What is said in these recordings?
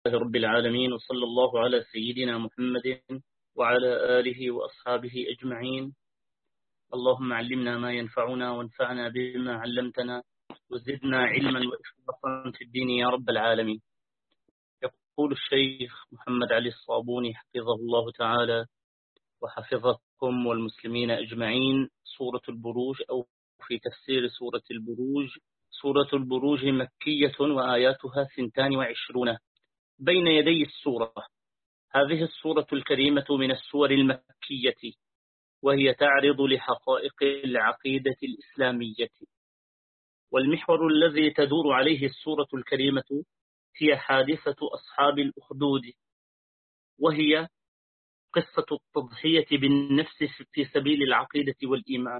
رب العالمين، وصلى الله على سيدنا محمد وعلى آله وأصحابه أجمعين. اللهم علمنا ما ينفعنا وانفعنا بما علمتنا وزدنا علما وإخلاصا في الدين يا رب العالمين. يقول الشيخ محمد علي الصابوني حفظه الله تعالى وحفظكم والمسلمين أجمعين: سورة البروج، أو في تفسير سورة البروج: سورة البروج مكية وآياتها 22. بين يدي السورة. هذه السورة الكريمة من السور المكية، وهي تعرض لحقائق العقيدة الإسلامية. والمحور الذي تدور عليه السورة الكريمة هي حادثة أصحاب الأخدود، وهي قصة التضحية بالنفس في سبيل العقيدة والإيمان.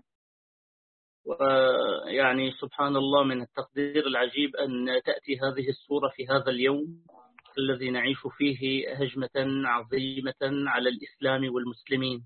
ويعني سبحان الله من التقدير العجيب أن تأتي هذه السورة في هذا اليوم الذي نعيش فيه هجمة عظيمة على الإسلام والمسلمين،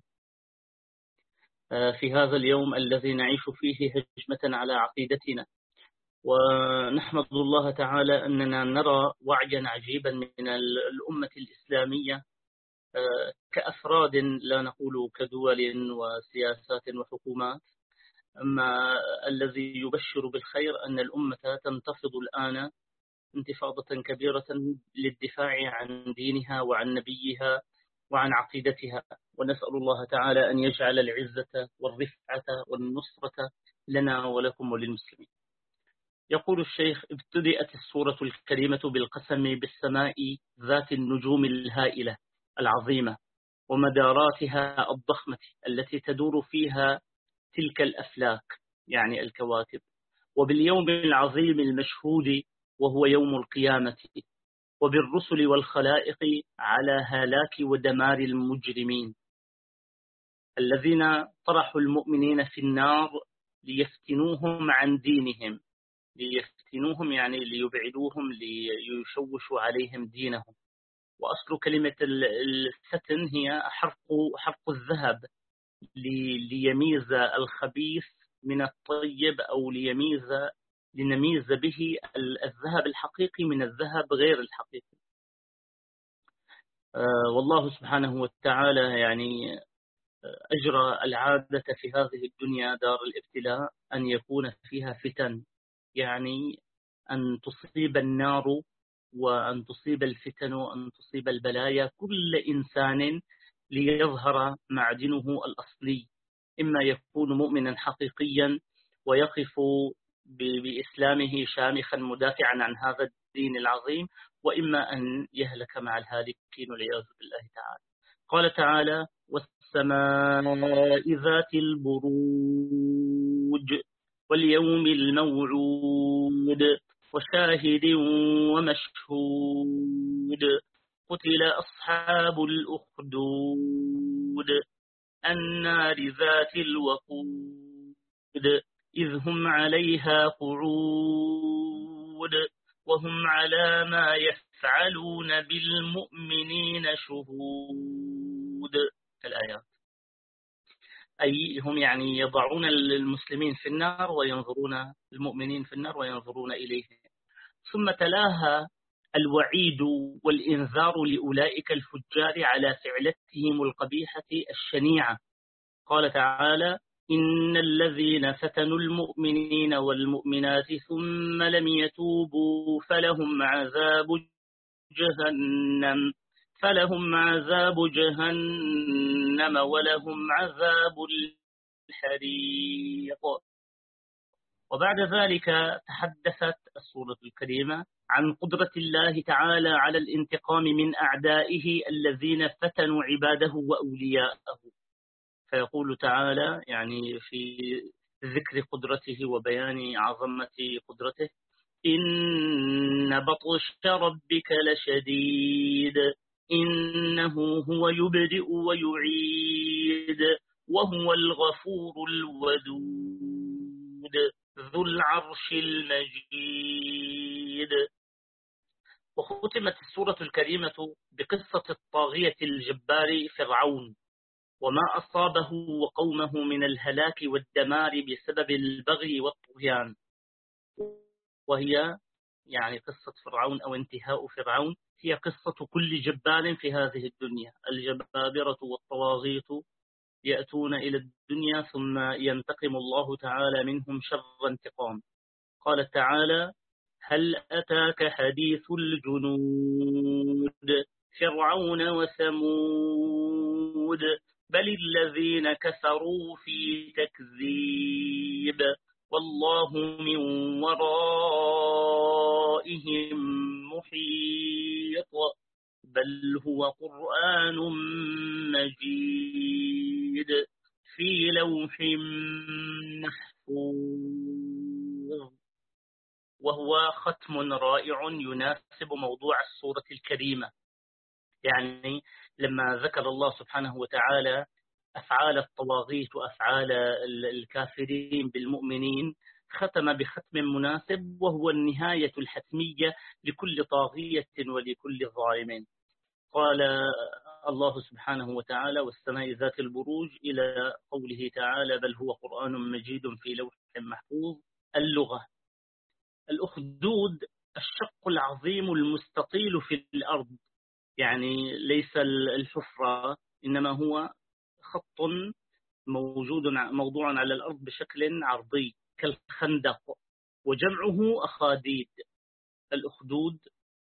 في هذا اليوم الذي نعيش فيه هجمة على عقيدتنا. ونحمد الله تعالى أننا نرى وعيا عجيبا من الأمة الإسلامية كأفراد، لا نقول كدول وسياسات وحكومات، أما الذي يبشر بالخير أن الأمة تنتفض الآن انتفاضة كبيرة للدفاع عن دينها وعن نبيها وعن عقيدتها. ونسأل الله تعالى أن يجعل العزة والرفعة والنصرة لنا ولكم وللمسلمين. يقول الشيخ: ابتدأت السورة الكريمة بالقسم بالسماء ذات النجوم الهائلة العظيمة ومداراتها الضخمة التي تدور فيها تلك الأفلاك، يعني الكواكب، وباليوم العظيم المشهود وهو يوم القيامة، وبالرسل والخلائق على هلاك ودمار المجرمين الذين طرحوا المؤمنين في النار ليفتنوهم عن دينهم، ليفتنوهم يعني ليبعدوهم، ليشوشوا عليهم دينهم. وأصل كلمة الفتن هي حرق الذهب ليميز الخبيث من الطيب، أو لنميز به الذهب الحقيقي من الذهب غير الحقيقي. والله سبحانه وتعالى يعني أجرى العادة في هذه الدنيا دار الابتلاء أن يكون فيها فتن، يعني أن تصيب النار وأن تصيب الفتن وأن تصيب البلايا كل إنسان ليظهر معدنه الأصلي، إما يكون مؤمنا حقيقيا ويقف بإسلامه شامخا مدافعا عن هذا الدين العظيم، وإما أن يهلك مع الهالكين والعياذ بالله تعالى. قال تعالى: والسماء ذات البروج واليوم الموعود وشاهد ومشهود قتل أصحاب الأخدود النار ذات الوقود إذ هم عليها قعود وهم على ما يفعلون بالمؤمنين شهود. الآيات أي هم يعني يضعون المسلمين في النار وينظرون المؤمنين في النار وينظرون إليهم. ثم تلاها الوعيد والإنذار لأولئك الفجار على فعلتهم القبيحة الشنيعة. قال تعالى: إن الذين فتنوا المؤمنين والمؤمنات ثم لم يتوبوا فلهم عذاب جهنم ولهم عذاب الحريق. وبعد ذلك تحدثت السورة الكريمة عن قدرة الله تعالى على الانتقام من أعدائه الذين فتنوا عباده وأولياءه. فيقول تعالى يعني في ذكر قدرته وبيان عظمة قدرته: إن بطش ربك لشديد إنه هو يبدئ ويعيد وهو الغفور الودود ذو العرش المجيد. وختمت السورة الكريمة بقصة الطاغية الجبار فرعون وما أصابه وقومه من الهلاك والدمار بسبب البغي والطغيان، وهي يعني قصة فرعون أو انتهاء فرعون هي قصة كل جبار في هذه الدنيا. الجبابرة والطواغيت يأتون إلى الدنيا ثم ينتقم الله تعالى منهم شر انتقام. قال تعالى: هل أتاك حديث الجنود فرعون وثمود بل الذين كفروا في تكذيب والله من ورائهم محيط بل هو قرآن مجيد في لوح محفوظ. وهو ختم رائع يناسب موضوع السورة الكريمة. يعني لما ذكر الله سبحانه وتعالى أفعال الطواغيت وأفعال الكافرين بالمؤمنين، ختم بختم مناسب، وهو النهاية الحتمية لكل طاغية ولكل ظالم. قال الله سبحانه وتعالى: والسماء ذات البروج، إلى قوله تعالى: بل هو قرآن مجيد في لوح محفوظ. اللغة: الأخدود الشق العظيم المستطيل في الأرض، يعني ليس الحفرة، إنما هو خط موضوع على الأرض بشكل عرضي كالخندق، وجمعه أخاديد. الأخدود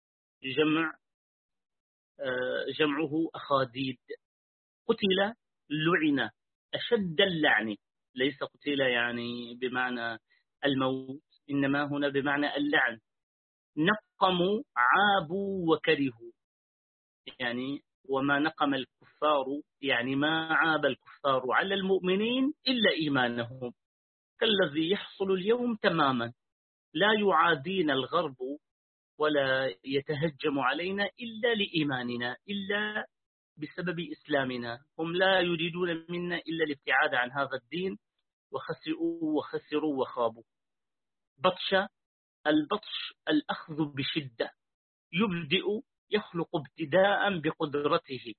جمعه أخاديد. قتل، لعن، أشد اللعن، ليس قتل يعني بمعنى الموت، إنما هنا بمعنى اللعن. نقموا، عابوا وكرهوا، يعني وما نقم الكفار، يعني ما عاب الكفار على المؤمنين إلا إيمانهم، كالذي يحصل اليوم تماما. لا يعادينا الغرب ولا يتهجم علينا إلا لإيماننا، إلا بسبب إسلامنا. هم لا يريدون منا إلا الابتعاد عن هذا الدين، وخسروا وخابوا. البطش الأخذ بشدة. يبدئ يخلق ابتداء بقدرته،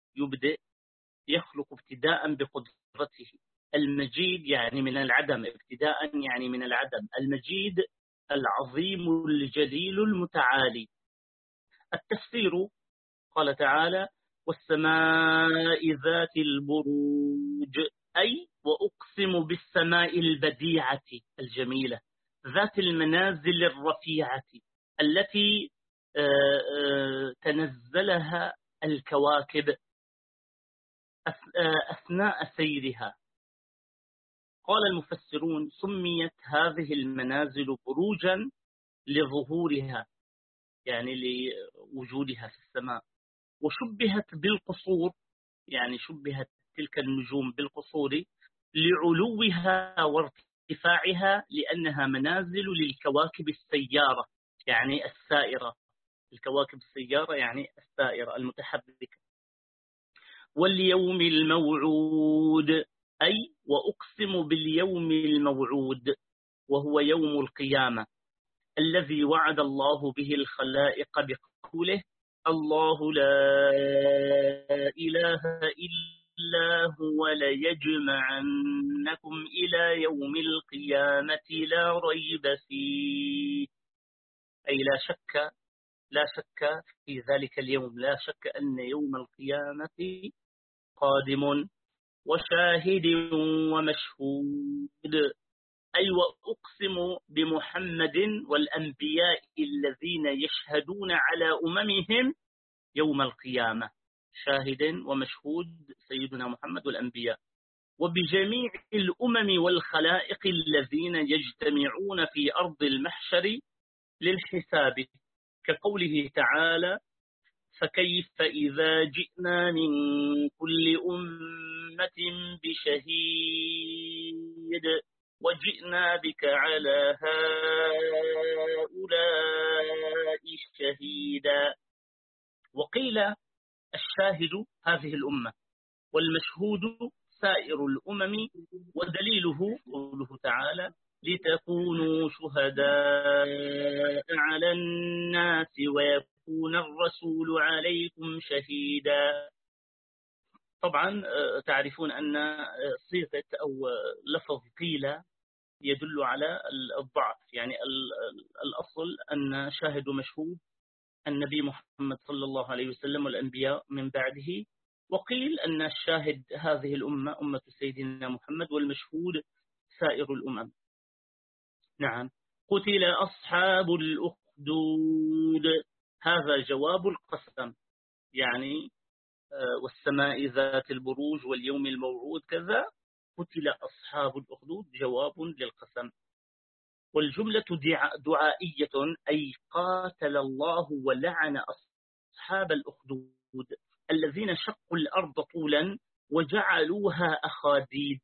المجيد يعني من العدم، ابتداء يعني من العدم. المجيد العظيم الجليل المتعالي. التفسير: قال تعالى: والسماء ذات البروج، أي وأقسم بالسماء البديعة الجميلة ذات المنازل الرفيعة التي تنزلها الكواكب أثناء سيرها. قال المفسرون: سميت هذه المنازل بروجا لظهورها، يعني لوجودها في السماء. وشبهت بالقصور، يعني شبهت تلك النجوم بالقصور لعلوها وارتفاعها، لأنها منازل للكواكب السيارة، يعني السائرة. الكواكب السيارة يعني السائرة المتحركة. واليوم الموعود، أي وأقسم باليوم الموعود، وهو يوم القيامة الذي وعد الله به الخلائق بقوله: الله لا إله إلا هو ليجمعنكم إلى يوم القيامة لا ريب فيه. أي لا شك في ذلك اليوم، لا شك أن يوم القيامة قادم، وشاهد ومشهود. أي وأقسم بمحمد والأنبياء الذين يشهدون على أممهم يوم القيامة، شاهد ومشهود سيدنا محمد والأنبياء، وبجميع الأمم والخلائق الذين يجتمعون في أرض المحشر للحساب، كقوله تعالى: فكيف إذا جئنا من كل أمة بشهيد وجئنا بك على هؤلاء شهيدا. وقيل: الشاهد هذه الأمة، والمشهود سائر الأمم، ودليله قوله تعالى: لتكونوا شهداء على الناس ويكون الرسول عليكم شهيدا. طبعا تعرفون أن صيغة أو لفظ قيل يدل على الضعف، يعني الأصل أن شاهد ومشهود النبي محمد صلى الله عليه وسلم والأنبياء من بعده. وقيل أن الشاهد هذه الأمة أمة سيدنا محمد، والمشهود سائر الأمم. نعم. قتل أصحاب الأخدود، هذا جواب القسم، يعني والسماء ذات البروج واليوم الموعود كذا. قتل أصحاب الأخدود جواب للقسم. والجملة دعائية، أي قاتل الله ولعن أصحاب الأخدود الذين شقوا الأرض طولا وجعلوها أخاديد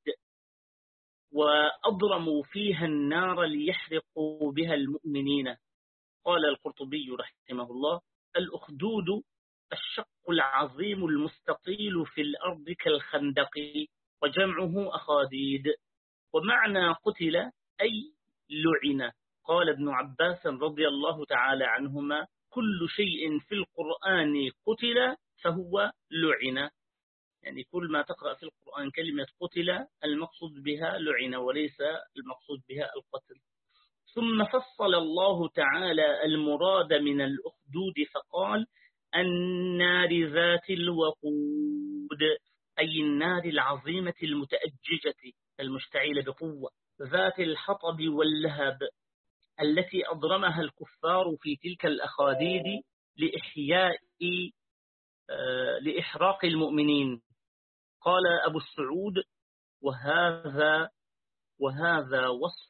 وأضرموا فيها النار ليحرقوا بها المؤمنين. قال القرطبي رحمه الله: الأخدود الشق العظيم المستطيل في الأرض كالخندق، وجمعه أخاديد. ومعنى قتل أي لعن. قال ابن عباس رضي الله تعالى عنهما: كل شيء في القرآن قتل فهو لعن، يعني كل ما تقرأ في القرآن كلمة قتل المقصود بها لعن وليس المقصود بها القتل. ثم فصل الله تعالى المراد من الأخدود فقال: النار ذات الوقود، أي النار العظيمة المتأججة المشتعلة بقوة، ذات الحطب واللهب، التي أضرمها الكفار في تلك الأخاديد لإحراق المؤمنين. قال أبو السعود: وهذا وصف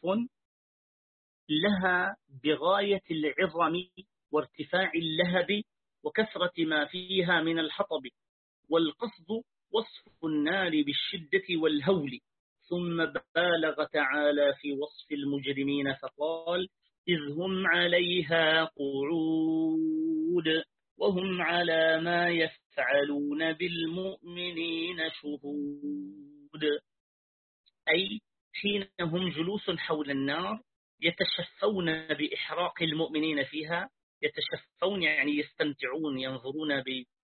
لها بغاية العظم وارتفاع اللهب وكثرة ما فيها من الحطب، والقصد وصف النار بالشدة والهول. ثم بالغ تعالى في وصف المجرمين فقال: إذ هم عليها قعود وهم على ما يفعلون بالمؤمنين شهود، أي حين هم جلوس حول النار يتشفون بإحراق المؤمنين فيها. يتشفون يعني يستمتعون، ينظرون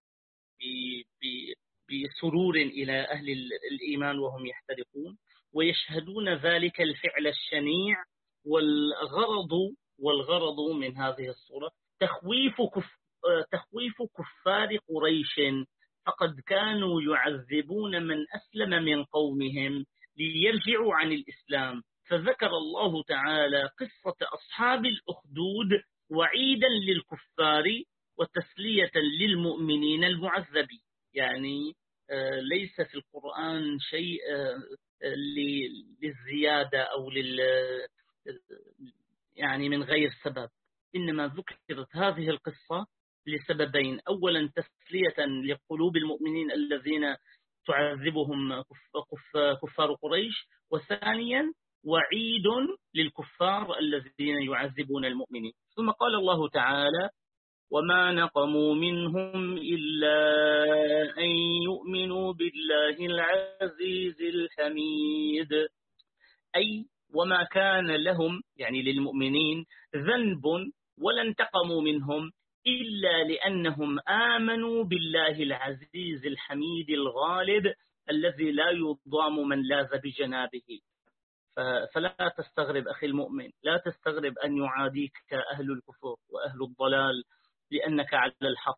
بسرور إلى أهل الإيمان وهم يحترقون، ويشهدون ذلك الفعل الشنيع. والغرض من هذه الصورة تخويف كفار قريش، فقد كانوا يعذبون من أسلم من قومهم ليرجعوا عن الإسلام، فذكر الله تعالى قصة أصحاب الأخدود وعيدا للكفار وتسلية للمؤمنين المعذبين. يعني ليس في القرآن شيء للزيادة أو يعني من غير سبب، إنما ذكرت هذه القصة لسببين: أولا تسلية لقلوب المؤمنين الذين تعذبهم كفار قريش، وثانيا وعيد للكفار الذين يعذبون المؤمنين. ثم قال الله تعالى: وما نقموا منهم إلا أن يؤمنوا بالله العزيز الحميد، أي وما كان لهم يعني للمؤمنين ذنب ولا انتقموا منهم إلا لأنهم آمنوا بالله العزيز الحميد الغالب الذي لا يضام من لاذ بجنابه. فلا تستغرب أخي المؤمن، لا تستغرب أن يعاديك أهل الكفر وأهل الضلال لأنك على الحق.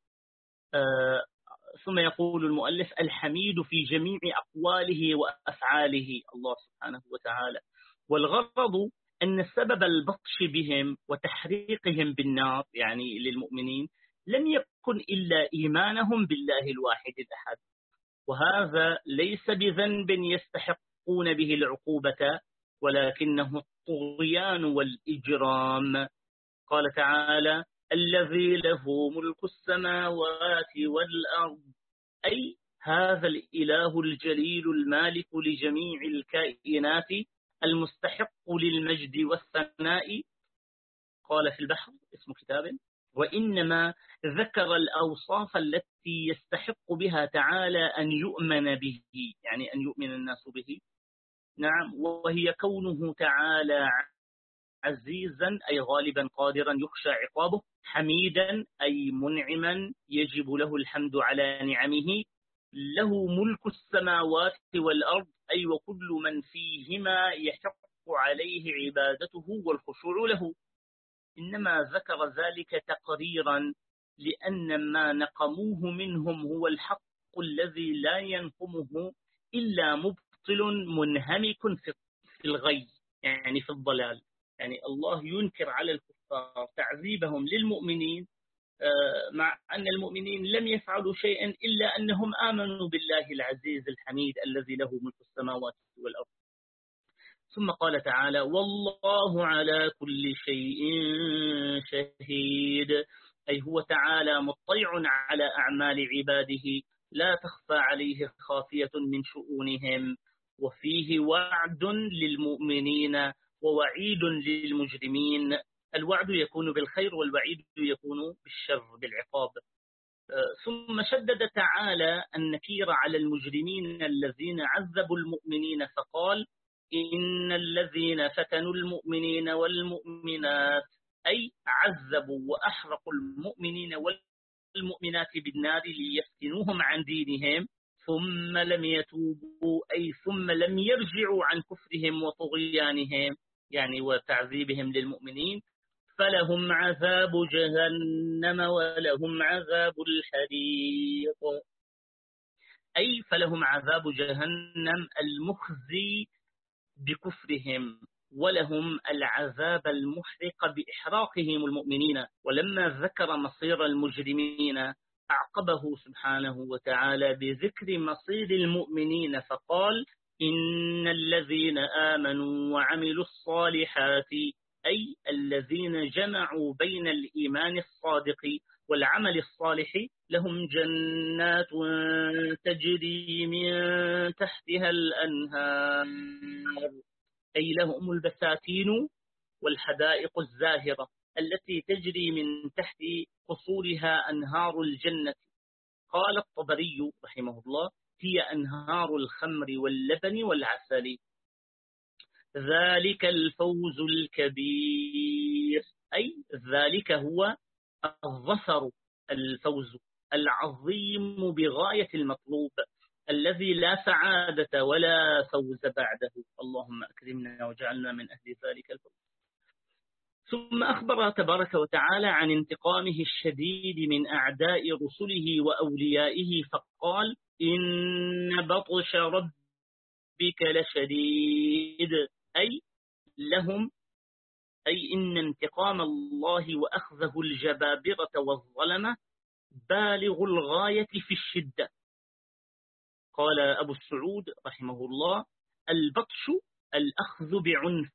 ثم يقول المؤلف: الحميد في جميع أقواله وأفعاله الله سبحانه وتعالى. والغرض أن سبب البطش بهم وتحريقهم بالنار يعني للمؤمنين لم يكن إلا إيمانهم بالله الواحد الأحد، وهذا ليس بذنب يستحقون به العقوبة، ولكنه الطغيان والإجرام. قال تعالى: الذي له ملك السماوات والأرض، أي هذا الإله الجليل المالك لجميع الكائنات المستحق للمجد والثناء. قال في البحر اسم كتاب: وإنما ذكر الأوصاف التي يستحق بها تعالى أن يؤمن به، يعني أن يؤمن الناس به. نعم، وهي كونه تعالى عزيزا أي غالبا قادرا يخشى عقابه، حميدا أي منعما يجب له الحمد على نعمه، له ملك السماوات والأرض أي وكل من فيهما يحق عليه عبادته والخشوع له. إنما ذكر ذلك تقريرا لأن ما نقموه منهم هو الحق الذي لا ينقمه إلا مبطل منهمك في الغي، يعني في الضلال. يعني الله ينكر على الكفار تعذيبهم للمؤمنين، مع أن المؤمنين لم يفعلوا شيئا إلا أنهم آمنوا بالله العزيز الحميد الذي له ملك السماوات والأرض. ثم قال تعالى: والله على كل شيء شهيد، أي هو تعالى مطلع على أعمال عباده لا تخفى عليه خافية من شؤونهم، وفيه وعد للمؤمنين ووعيد للمجرمين. الوعد يكون بالخير والوعيد يكون بالشر بالعقاب. ثم شدد تعالى النكير على المجرمين الذين عذبوا المؤمنين فقال: إن الذين فتنوا المؤمنين والمؤمنات، أي عذبوا وأحرقوا المؤمنين والمؤمنات بالنار ليفتنوهم عن دينهم ثم لم يتوبوا، أي ثم لم يرجعوا عن كفرهم وطغيانهم يعني وتعذيبهم للمؤمنين، فلهم عذاب جهنم ولهم عذاب الحريق، أي فلهم عذاب جهنم المخزي بكفرهم، ولهم العذاب المحرق بإحراقهم المؤمنين. ولما ذكر مصير المجرمين أعقبه سبحانه وتعالى بذكر مصير المؤمنين فقال: إن الذين آمنوا وعملوا الصالحات، أي الذين جمعوا بين الإيمان الصادق والعمل الصالح، لهم جنات تجري من تحتها الأنهار، أي لهم البساتين والحدائق الزاهرة التي تجري من تحت قصورها أنهار الجنة. قال الطبري رحمه الله: هي أنهار الخمر واللبن والعسل. ذلك الفوز الكبير، أي ذلك هو الظفر، الفوز العظيم بغاية المطلوب الذي لا سعادة ولا فوز بعده. اللهم أكرمنا وجعلنا من أهل ذلك الفوز. ثم أخبر تبارك وتعالى عن انتقامه الشديد من أعداء رسله وأوليائه فقال: إن بطش ربك لشديد، أي لهم، أي إن انتقام الله وأخذه الجبابرة والظلمة بالغ الغاية في الشدة. قال أبو السعود رحمه الله: البطش الأخذ بعنف،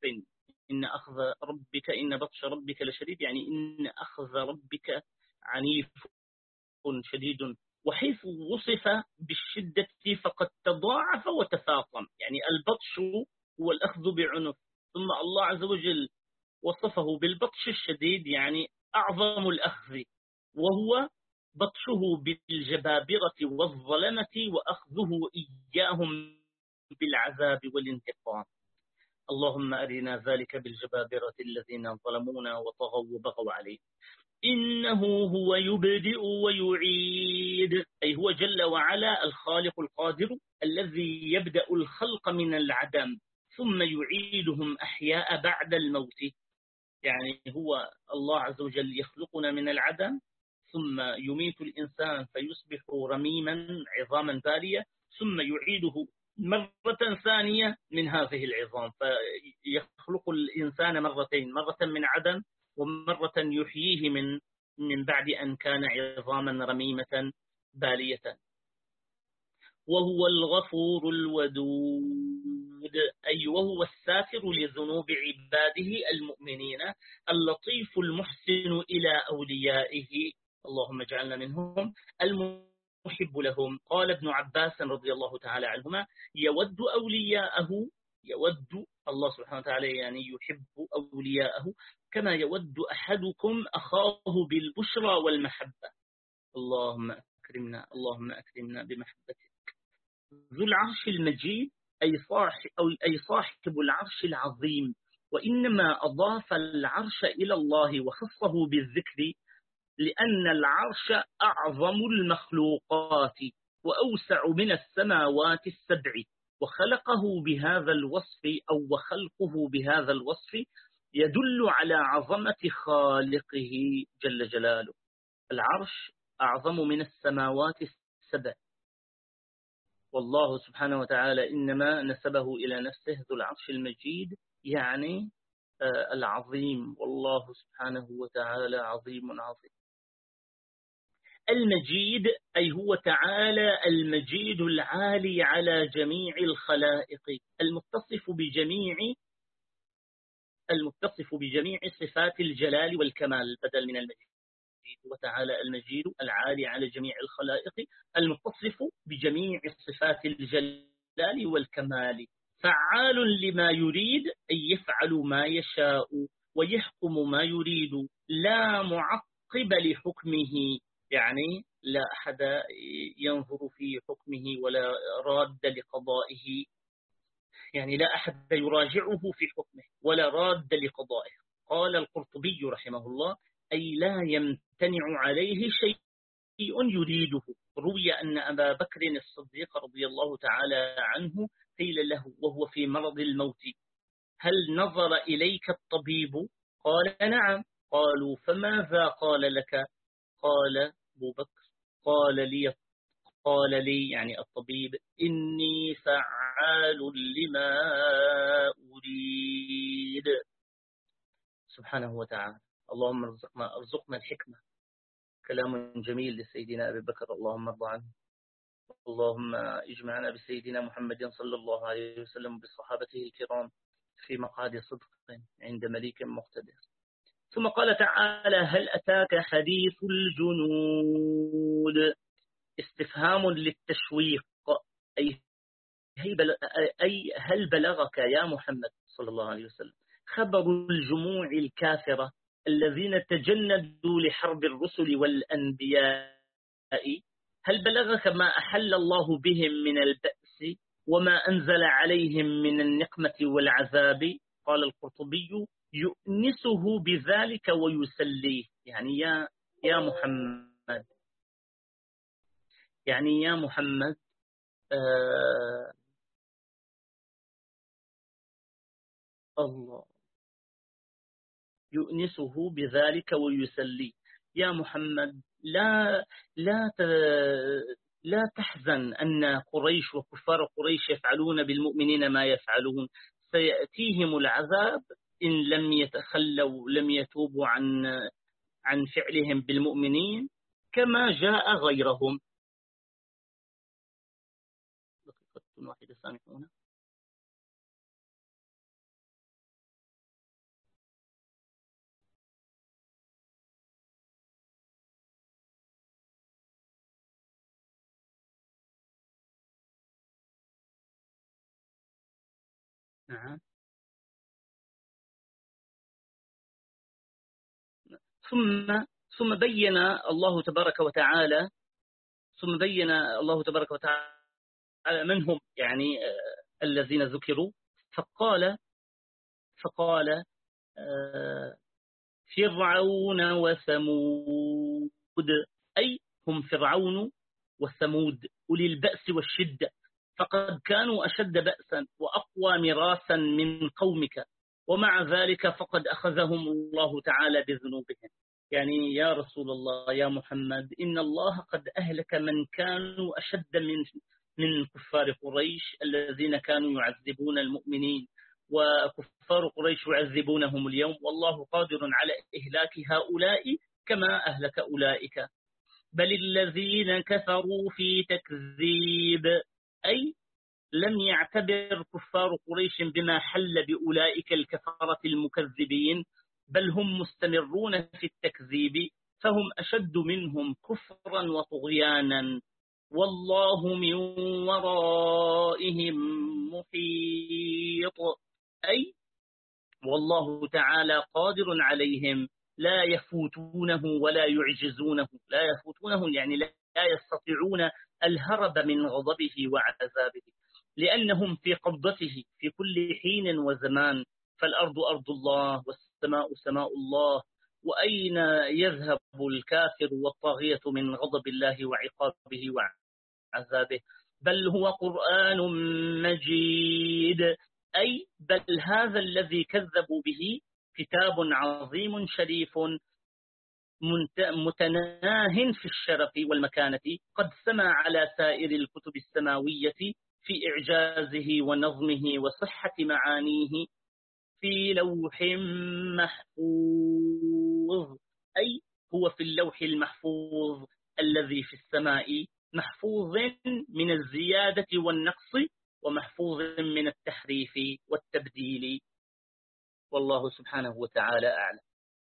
إن بطش ربك لشديد، يعني إن أخذ ربك عنيف شديد. وحيث وصف بالشدة فقد تضاعف وتفاقم، يعني البطش هو الأخذ بعنف، ثم الله عز وجل وصفه بالبطش الشديد يعني أعظم الأخذ، وهو بطشه بالجبابرة والظلمة وأخذه إياهم بالعذاب والانتقام. اللهم أرنا ذلك بالجبابرة الذين ظلمونا وطغوا وبغوا عليه. إنه هو يبدئ ويعيد، أي هو جل وعلا الخالق القادر الذي يبدأ الخلق من العدم ثم يعيدهم أحياء بعد الموت. يعني هو الله عز وجل يخلقنا من العدم ثم يميت الإنسان فيصبح رميما عظاما بالية، ثم يعيده مرة ثانية من هذه العظام، فيخلق الإنسان مرتين، مرة من عدم ومرة يحييه من بعد أن كان عظاما رميمة بالية. وهو الغفور الودود، أي وهو الساتر لذنوب عباده المؤمنين اللطيف المحسن إلى أوليائه، اللهم اجعلنا منهم، المحب لهم. قال ابن عباس رضي الله تعالى عنهما: يود أولياءه، يود الله سبحانه وتعالى يعني يحب أولياءه كما يود أحدكم أخاه بالبشرى والمحبة. اللهم أكرمنا بمحبتك. ذو العرش المجيد، أي صاحب العرش العظيم، وإنما أضاف العرش إلى الله وخصه بالذكر لأن العرش أعظم المخلوقات وأوسع من السماوات السبع، وخلقه بهذا الوصف أو وخلقه بهذا الوصف يدل على عظمة خالقه جل جلاله. العرش أعظم من السماوات السبع، والله سبحانه وتعالى إنما نسبه إلى نفسه ذو العرش المجيد، يعني العظيم، والله سبحانه وتعالى عظيم عظيم. المجيد أي هو تعالى المجيد العالي على جميع الخلائق، المتصف بجميع صفات الجلال والكمال، بدل من المجيد. وتعالى المجيد العالي على جميع الخلائق، المتصف بجميع صفات الجلال والكمال، فعال لما يريد، أي يفعل ما يشاء ويحكم ما يريد، لا معقب لحكمه، يعني لا أحد ينظر في حكمه ولا راد لقضائه، يعني لا أحد يراجعه في حكمه ولا راد لقضائه. قال القرطبي رحمه الله: أي لا يمتنع عليه شيء يريده. روي أن أبا بكر الصديق رضي الله تعالى عنه قيل له وهو في مرض الموت: هل نظر إليك الطبيب؟ قال: نعم. قالوا: فماذا قال لك؟ قال أبو بكر: قال لي يعني الطبيب: إني فعال لما أريد. سبحانه وتعالى. اللهم ارزقنا الحكمة. كلام جميل لسيدنا أبي بكر، اللهم ارضى عنه. اللهم اجمعنا بسيدنا محمد صلى الله عليه وسلم بصحابته الكرام في مقعد صدق عند مليك مقتدر. ثم قال تعالى: هل أتاك حديث الجنود؟ استفهام للتشويق، أي هل بلغك يا محمد صلى الله عليه وسلم خبر الجموع الكافرة الذين تجندوا لحرب الرسل والأنبياء؟ هل بلغك ما أحل الله بهم من البأس وما أنزل عليهم من النقمة والعذاب؟ قال القرطبي: يؤنسه بذلك ويسليه، يعني يا محمد، يعني يا محمد الله يؤنسه بذلك ويسليه. يا محمد لا تحزن أن قريش وكفار قريش يفعلون بالمؤمنين ما يفعلون، سيأتيهم العذاب إن لم يتخلوا، لم يتوبوا عن فعلهم بالمؤمنين كما جاء غيرهم. دقيقة واحدة سامحونا. نعم. ثم بين الله تبارك وتعالى من هم يعني الذين ذكروا، فقال فرعون وثمود، أي هم فرعون وثمود أولي البأس والشدة، فقد كانوا أشد بأسا وأقوى مراسا من قومك، ومع ذلك فقد أخذهم الله تعالى بذنوبهم. يعني يا رسول الله يا محمد، إن الله قد أهلك من كانوا أشد من كفار قريش الذين كانوا يعذبون المؤمنين، وكفار قريش يعذبونهم اليوم، والله قادر على إهلاك هؤلاء كما أهلك أولئك. بل الذين كفروا في تكذيب، أي لم يعتبر كفار قريش بما حل بأولئك الكفرة المكذبين، بل هم مستمرون في التكذيب، فهم أشد منهم كفرا وطغيانا، والله من ورائهم محيط، أي والله تعالى قادر عليهم، لا يفوتونه ولا يعجزونه، لا يفوتونه يعني لا يستطيعون الهرب من غضبه وعذابه، لأنهم في قبضته في كل حين وزمان. فالأرض أرض الله والسماء سماء الله، وأين يذهب الكافر والطاغية من غضب الله وعقابه وعذابه؟ بل هو قرآن مجيد، أي بل هذا الذي كذبوا به كتاب عظيم شريف متناه في الشرف والمكانة، قد سما على سائر الكتب السماوية في إعجازه ونظمه وصحة معانيه في لوح محفوظ، أي هو في اللوح المحفوظ الذي في السماء، محفوظ من الزيادة والنقص ومحفوظ من التحريف والتبديل. والله سبحانه وتعالى أعلم.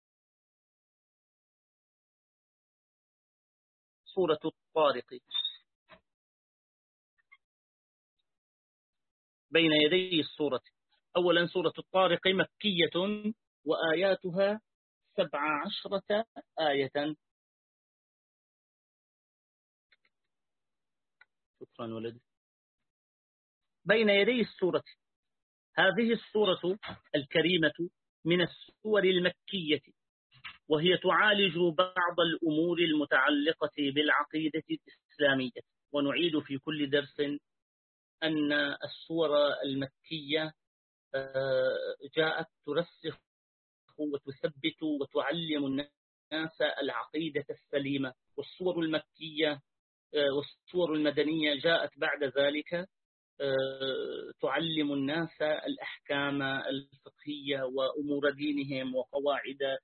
سورة الطارق. بين يدي السورة. أولا سورة الطارق مكية وآياتها 17 آية. شكرا ولد. بين يدي السورة. هذه السورة الكريمة من السور المكية، وهي تعالج بعض الأمور المتعلقة بالعقيدة الإسلامية. ونعيد في كل درس أن السور المكية جاءت ترسخ وتثبت وتعلم الناس العقيدة السليمة، والسور المكية والسور المدنية جاءت بعد ذلك تعلم الناس الأحكام الفقهية وأمور دينهم وقواعد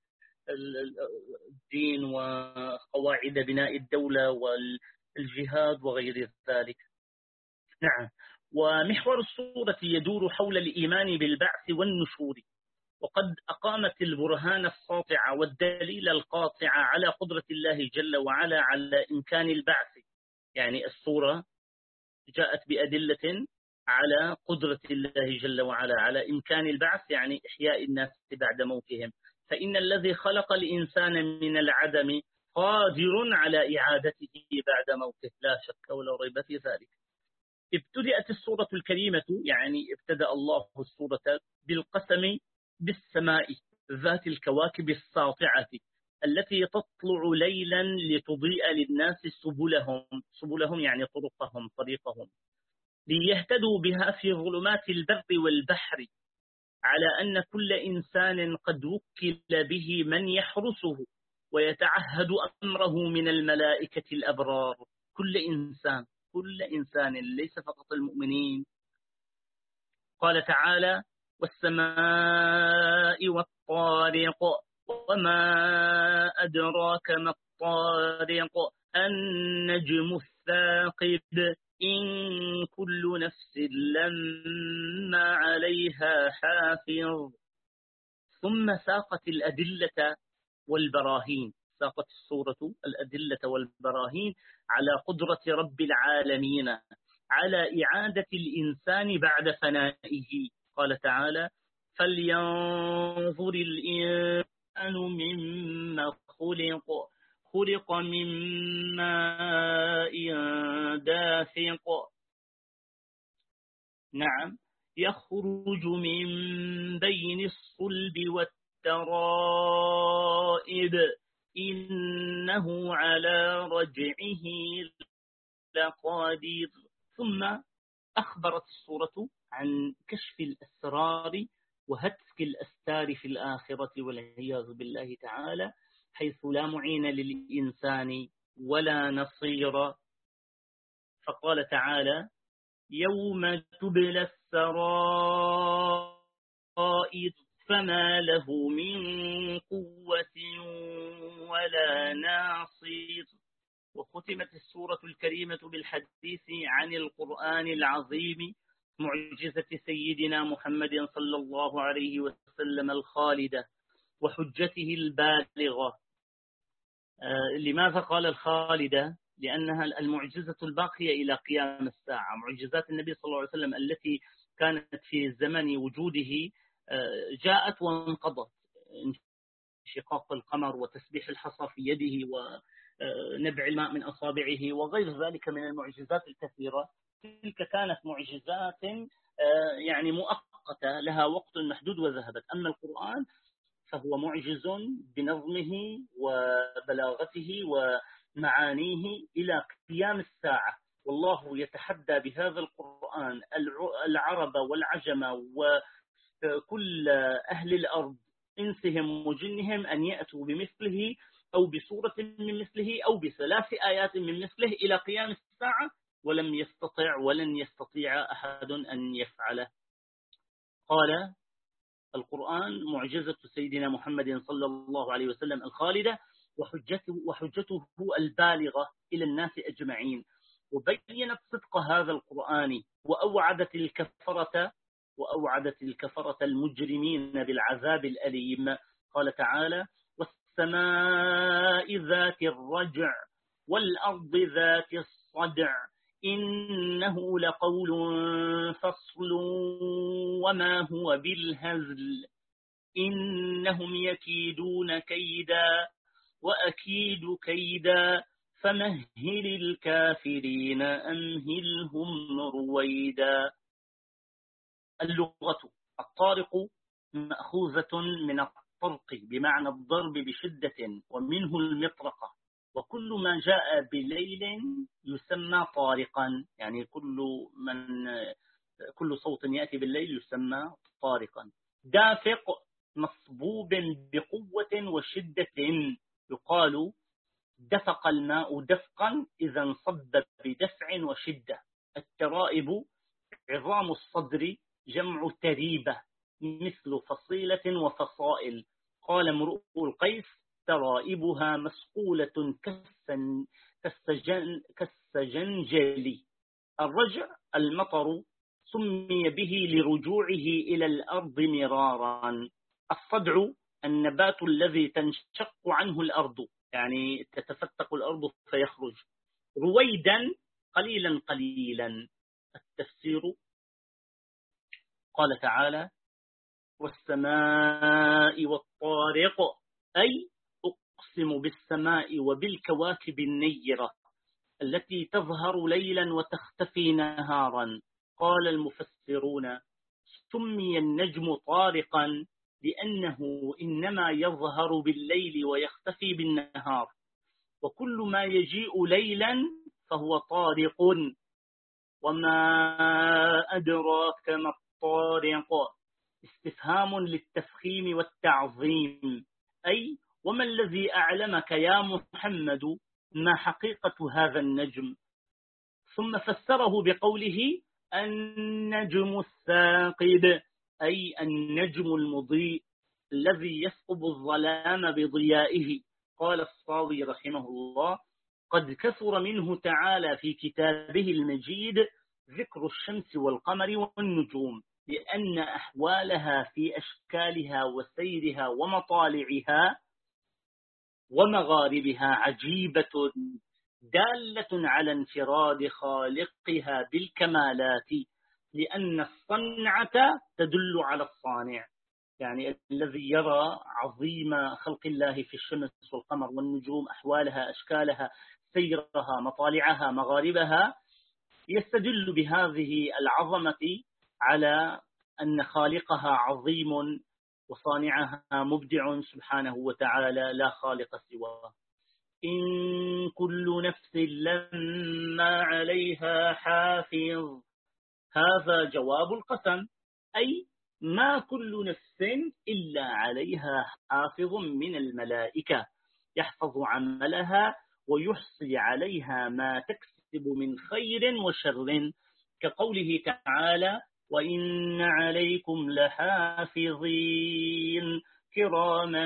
الدين وقواعد بناء الدولة والجهاد وغير ذلك. نعم. ومحور السورة يدور حول الإيمان بالبعث والنشور، وقد أقامت البرهان الساطع والدليل القاطع على قدرة الله جل وعلا على إمكان البعث. يعني السورة جاءت بأدلة على قدرة الله جل وعلا على إمكان البعث، يعني إحياء الناس بعد موتهم. فإن الذي خلق الإنسان من العدم قادر على إعادته بعد موته، لا شك ولا ريب في ذلك. ابتدأت السورة الكريمة، يعني ابتدأ الله السورة بالقسم بالسماء ذات الكواكب الساطعة التي تطلع ليلا لتضيء للناس سبلهم يعني طريقهم ليهتدوا بها في ظلمات البر والبحر، على أن كل إنسان قد وكل به من يحرسه ويتعهد أمره من الملائكة الأبرار. كل إنسان ليس فقط المؤمنين. قال تعالى: والسماء والطارق وما أدراك ما الطارق النجم الثاقب إن كل نفس لما عليها حافظ. ثم ساقت الأدلة والبراهين، ساقت السورة الأدلة والبراهين على قدرة رب العالمين على إعادة الإنسان بعد فنائه. قال تعالى: فلينظر الإنسان مما خلق من ماء دافق. نعم. يخرج من بين الصلب والترائب إنه على رجعه لقادر. ثم أخبرت السورة عن كشف الأسرار وهتك الأستار في الآخرة والعياذ بالله تعالى، حيث لا معين للإنسان ولا نصير. فقال تعالى: يوم تبلى السرائر فما له من قوة ولا ناصر. وختمت السورة الكريمة بالحديث عن القرآن العظيم، معجزة سيدنا محمد صلى الله عليه وسلم الخالدة وحجته البالغة. لماذا قال الخالدة؟ لأنها المعجزة الباقية إلى قيام الساعة. معجزات النبي صلى الله عليه وسلم التي كانت في زمن وجوده جاءت وانقضت، انشقاق القمر وتسبيح الحصى في يده ونبع الماء من أصابعه وغير ذلك من المعجزات الكثيرة. تلك كانت معجزات يعني مؤقتة لها وقت محدود وذهبت. أما القرآن فهو معجز بنظمه وبلاغته ومعانيه إلى قيام الساعة. والله يتحدى بهذا القرآن العرب والعجم وكل أهل الأرض إنسهم وجنهم أن يأتوا بمثله أو بسورة من مثله أو ب3 آيات من مثله إلى قيام الساعة، ولم يستطع ولن يستطيع أحد أن يفعله. قال: القرآن معجزة سيدنا محمد صلى الله عليه وسلم الخالدة، وحجته البالغة إلى الناس أجمعين، وبينت صدق هذا القرآن، وأوعدت الكفرة المجرمين بالعذاب الأليم. قال تعالى: والسماء ذات الرجع والأرض ذات الصدع إنه لقول فصل وما هو بالهزل إنهم يكيدون كيدا وأكيد كيدا فمهل الكافرين أمهلهم رويدا. اللغة: الطارق مأخوذة من الطرق بمعنى الضرب بشدة، ومنه المطرقة، وكل ما جاء بليل يسمى طارقا، يعني كل صوت يأتي بالليل يسمى طارقا. دافق مصبوب بقوة وشدة، يقال دفق الماء دفقا إذا انصب بدفع وشدة. الترائب عظام الصدر جمع تريبة، مثل فصيلة وفصائل. قال امرؤ القيس: ترائبها مسقولة كالسجنجل. الرجع المطر، سمي به لرجوعه إلى الأرض مرارا. الصدع النبات الذي تنشق عنه الأرض، يعني تتفتق الأرض فيخرج. رويدا قليلا قليلا. التفسير: قال تعالى: والسماء والطارق، أي أقسم بالسماء وبالكواكب النيرة التي تظهر ليلا وتختفي نهارا. قال المفسرون: سمي النجم طارقا لأنه إنما يظهر بالليل ويختفي بالنهار، وكل ما يجيء ليلا فهو طارق. وما أدراك ما الطارق، استفهام للتفخيم والتعظيم، أي وما الذي أعلمك يا محمد ما حقيقة هذا النجم. ثم فسره بقوله: النجم الثاقب، أي النجم المضيء الذي يثقب الظلام بضيائه. قال الصاوي رحمه الله: قد كثر منه تعالى في كتابه المجيد ذكر الشمس والقمر والنجوم، لأن أحوالها في أشكالها وسيرها ومطالعها ومغاربها عجيبة، دالة على انفراد خالقها بالكمالات، لأن الصنعة تدل على الصانع. يعني الذي يرى عظيم خلق الله في الشمس والقمر والنجوم، أحوالها، أشكالها، سيرها، مطالعها، مغاربها، يستدل بهذه العظمة على أن خالقها عظيم وصانعها مبدع سبحانه وتعالى لا خالق سواه. إن كل نفس لما عليها حافظ، هذا جواب القسم، أي ما كل نفس إلا عليها حافظ من الملائكة يحفظ عملها ويحصي عليها ما تكسب من خير وشر، كقوله تعالى: وإن عليكم لحافظين كراما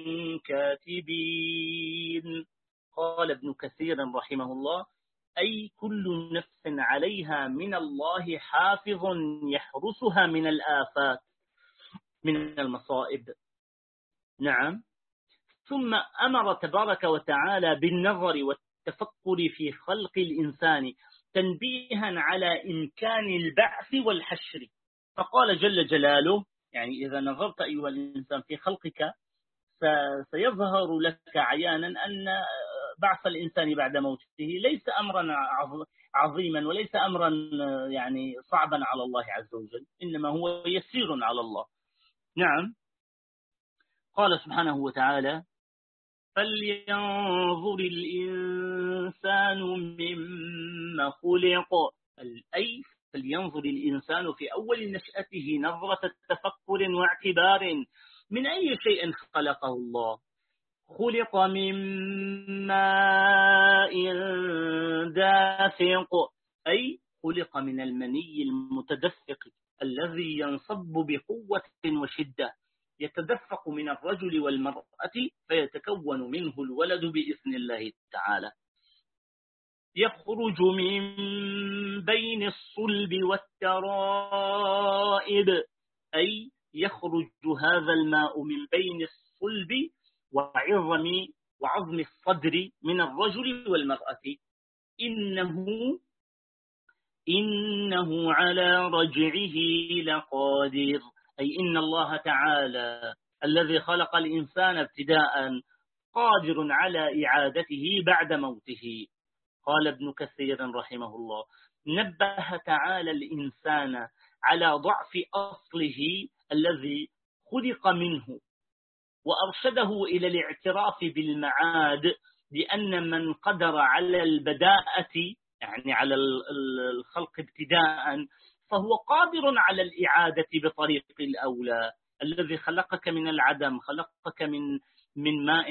كاتبين. قال ابن كثير رحمه الله: أي كل نفس عليها من الله حافظ يحرسها من الآفات، من المصائب. نعم. ثم أمر تبارك وتعالى بالنظر والتفكر في خلق الإنسان تنبيها على إمكان البعث والحشر، فقال جل جلاله: يعني إذا نظرت أيها الإنسان في خلقك سيظهر لك عيانا أن بعث الإنسان بعد موته ليس أمرا عظيما، وليس أمرا يعني صعبا على الله عز وجل، إنما هو يسير على الله. نعم. قال سبحانه وتعالى: فلينظر الإنسان مما خلق، أي فلينظر الإنسان في أول نشأته نظرة تفكر واعتبار من أي شيء خلقه الله؟ خلق من ماء دافق، أي خلق من المني المتدفق الذي ينصب بقوة وشدة، يتدفق من الرجل والمرأة فيتكون منه الولد بإذن الله تعالى. يخرج من بين الصلب والترائب، أي يخرج هذا الماء من بين الصلب وعظم الصدر من الرجل والمرأة. إنه على رجعه لقادر، أي إن الله تعالى الذي خلق الإنسان ابتداء قادر على إعادته بعد موته. قال ابن كثير رحمه الله: نبه تعالى الإنسان على ضعف أصله الذي خلق منه، وأرشده إلى الاعتراف بالمعاد، لأن من قدر على البداءة يعني على الخلق ابتداء فهو قادر على الإعادة بطريق الأولى. الذي خلقك من العدم، خلقك من ماء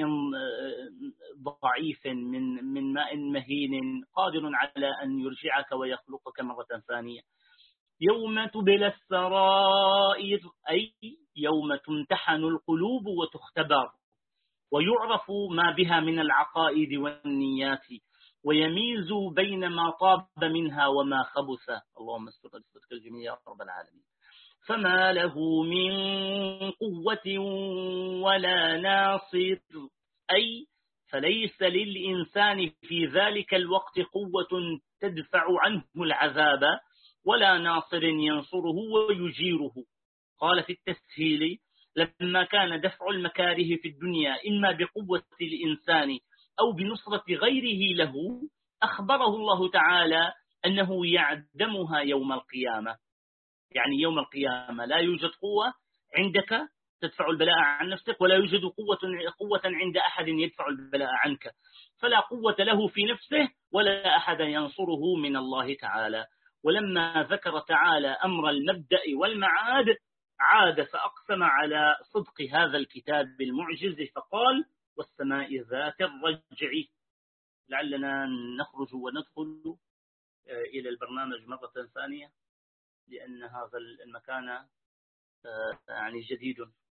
ضعيف، من ماء مهين، قادر على أن يرجعك ويخلقك مرة ثانية. يوم تبلى السرائر، أي يوم تمتحن القلوب وتختبر ويعرف ما بها من العقائد والنيات، ويميز بين ما طاب منها وما خبث. اللهم استر بصدق الجميع يا رب العالمين. فما له من قوة ولا ناصر، أي فليس للإنسان في ذلك الوقت قوة تدفع عنه العذاب، ولا ناصر ينصره ويجيره. قال في التسهيل: لما كان دفع المكاره في الدنيا إما بقوة الإنسان أو بنصرة غيره له، أخبره الله تعالى أنه يعدمها يوم القيامة. يعني يوم القيامة لا يوجد قوة عندك تدفع البلاء عن نفسك، ولا يوجد قوة عند أحد يدفع البلاء عنك، فلا قوة له في نفسه ولا أحد ينصره من الله تعالى. ولما ذكر تعالى أمر المبدأ والمعاد، عاد فأقسم على صدق هذا الكتاب المعجز فقال: والسماء ذات الرجع. لعلنا نخرج وندخل إلى البرنامج مرة ثانية، لأن هذا المكان يعني جديد